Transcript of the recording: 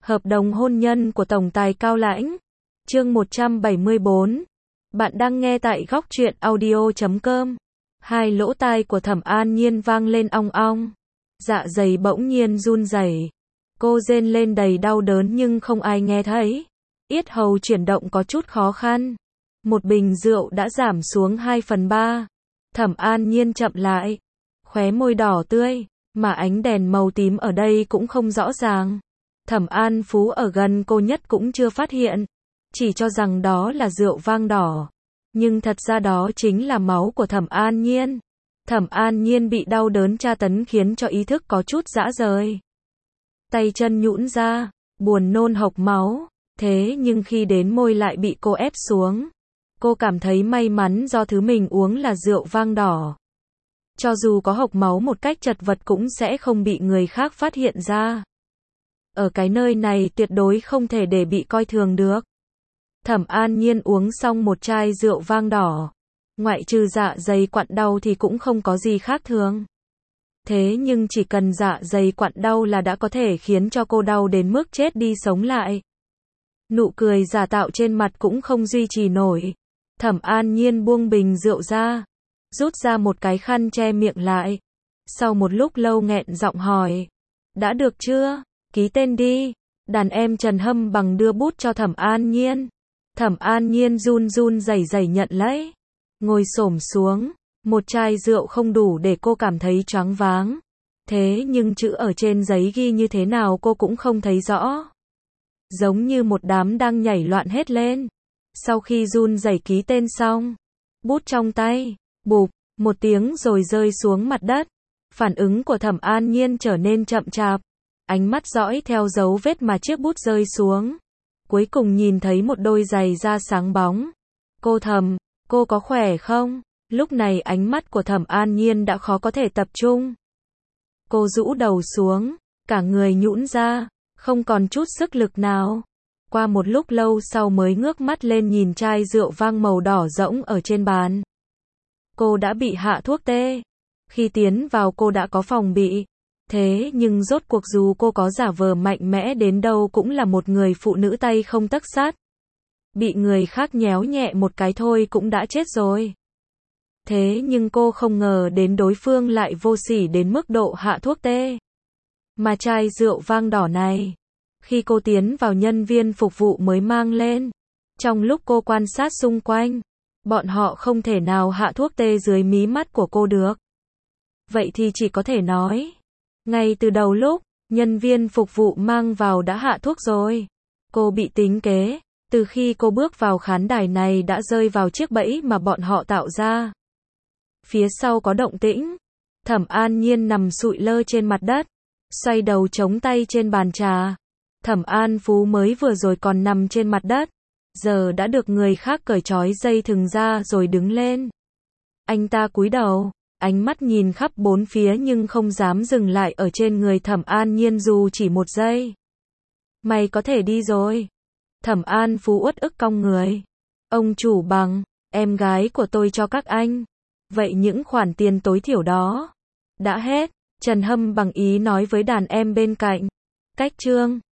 Hợp đồng hôn nhân của Tổng tài Cao Lãnh. Chương 174. Bạn đang nghe tại Góc Truyện Audio.com. Hai lỗ tai của Thẩm An Nhiên vang lên ong ong. Dạ dày bỗng nhiên run rẩy. Cô rên lên đầy đau đớn nhưng không ai nghe thấy. Yết hầu chuyển động có chút khó khăn. Một bình rượu đã giảm xuống 2/3. Thẩm An Nhiên chậm lại. Khóe môi đỏ tươi, mà ánh đèn màu tím ở đây cũng không rõ ràng. Thẩm An Phú ở gần cô nhất cũng chưa phát hiện. Chỉ cho rằng đó là rượu vang đỏ. Nhưng thật ra đó chính là máu của Thẩm An Nhiên. Thẩm An Nhiên bị đau đớn tra tấn khiến cho ý thức có chút rã rời. Tay chân nhũn ra, buồn nôn hộc máu. Thế nhưng khi đến môi lại bị cô ép xuống. Cô cảm thấy may mắn do thứ mình uống là rượu vang đỏ. Cho dù có hộc máu một cách chật vật cũng sẽ không bị người khác phát hiện ra. Ở cái nơi này tuyệt đối không thể để bị coi thường được. Thẩm An Nhiên uống xong một chai rượu vang đỏ. Ngoại trừ dạ dày quặn đau thì cũng không có gì khác thường. Thế nhưng chỉ cần dạ dày quặn đau là đã có thể khiến cho cô đau đến mức chết đi sống lại. Nụ cười giả tạo trên mặt cũng không duy trì nổi. Thẩm An Nhiên buông bình rượu ra. Rút ra một cái khăn che miệng lại. Sau một lúc lâu nghẹn giọng hỏi. Đã được chưa? Ký tên đi. Đàn em Trần Hâm Bằng đưa bút cho Thẩm An Nhiên. Thẩm An Nhiên run run rẩy rẩy nhận lấy. Ngồi xổm xuống. Một chai rượu không đủ để cô cảm thấy choáng váng. Thế nhưng chữ ở trên giấy ghi như thế nào cô cũng không thấy rõ. Giống như một đám đang nhảy loạn hết lên. Sau khi run rẩy ký tên xong. Bút trong tay. Bụp, một tiếng rồi rơi xuống mặt đất. Phản ứng của Thẩm An Nhiên trở nên chậm chạp. Ánh mắt dõi theo dấu vết mà chiếc bút rơi xuống. Cuối cùng nhìn thấy một đôi giày da sáng bóng. Cô thầm, cô có khỏe không? Lúc này ánh mắt của Thẩm An Nhiên đã khó có thể tập trung. Cô rũ đầu xuống, cả người nhũn ra, không còn chút sức lực nào. Qua một lúc lâu sau mới ngước mắt lên nhìn chai rượu vang màu đỏ rỗng ở trên bàn. Cô đã bị hạ thuốc tê. Khi tiến vào cô đã có phòng bị. Thế nhưng rốt cuộc dù cô có giả vờ mạnh mẽ đến đâu cũng là một người phụ nữ tay không tấc sắt. Bị người khác nhéo nhẹ một cái thôi cũng đã chết rồi. Thế nhưng cô không ngờ đến đối phương lại vô sỉ đến mức độ hạ thuốc tê. Mà chai rượu vang đỏ này, khi cô tiến vào nhân viên phục vụ mới mang lên. Trong lúc cô quan sát xung quanh, bọn họ không thể nào hạ thuốc tê dưới mí mắt của cô được. Vậy thì chỉ có thể nói, ngay từ đầu lúc nhân viên phục vụ mang vào đã hạ thuốc rồi. Cô bị tính kế, từ khi cô bước vào khán đài này đã rơi vào chiếc bẫy mà bọn họ tạo ra. Phía sau có động tĩnh. Thẩm An Nhiên nằm sụi lơ trên mặt đất, xoay đầu chống tay trên bàn trà. Thẩm An Phú mới vừa rồi còn nằm trên mặt đất, giờ đã được người khác cởi trói dây thừng ra rồi đứng lên. Anh ta cúi đầu, ánh mắt nhìn khắp bốn phía nhưng không dám dừng lại ở trên người Thẩm An Nhiên dù chỉ một giây. Mày có thể đi rồi. Thẩm An Phú uất ức cong người. Ông chủ Bằng, em gái của tôi cho các anh. Vậy những khoản tiền tối thiểu đó đã hết. Trần Hâm Bằng ý nói với đàn em bên cạnh. Cách trương.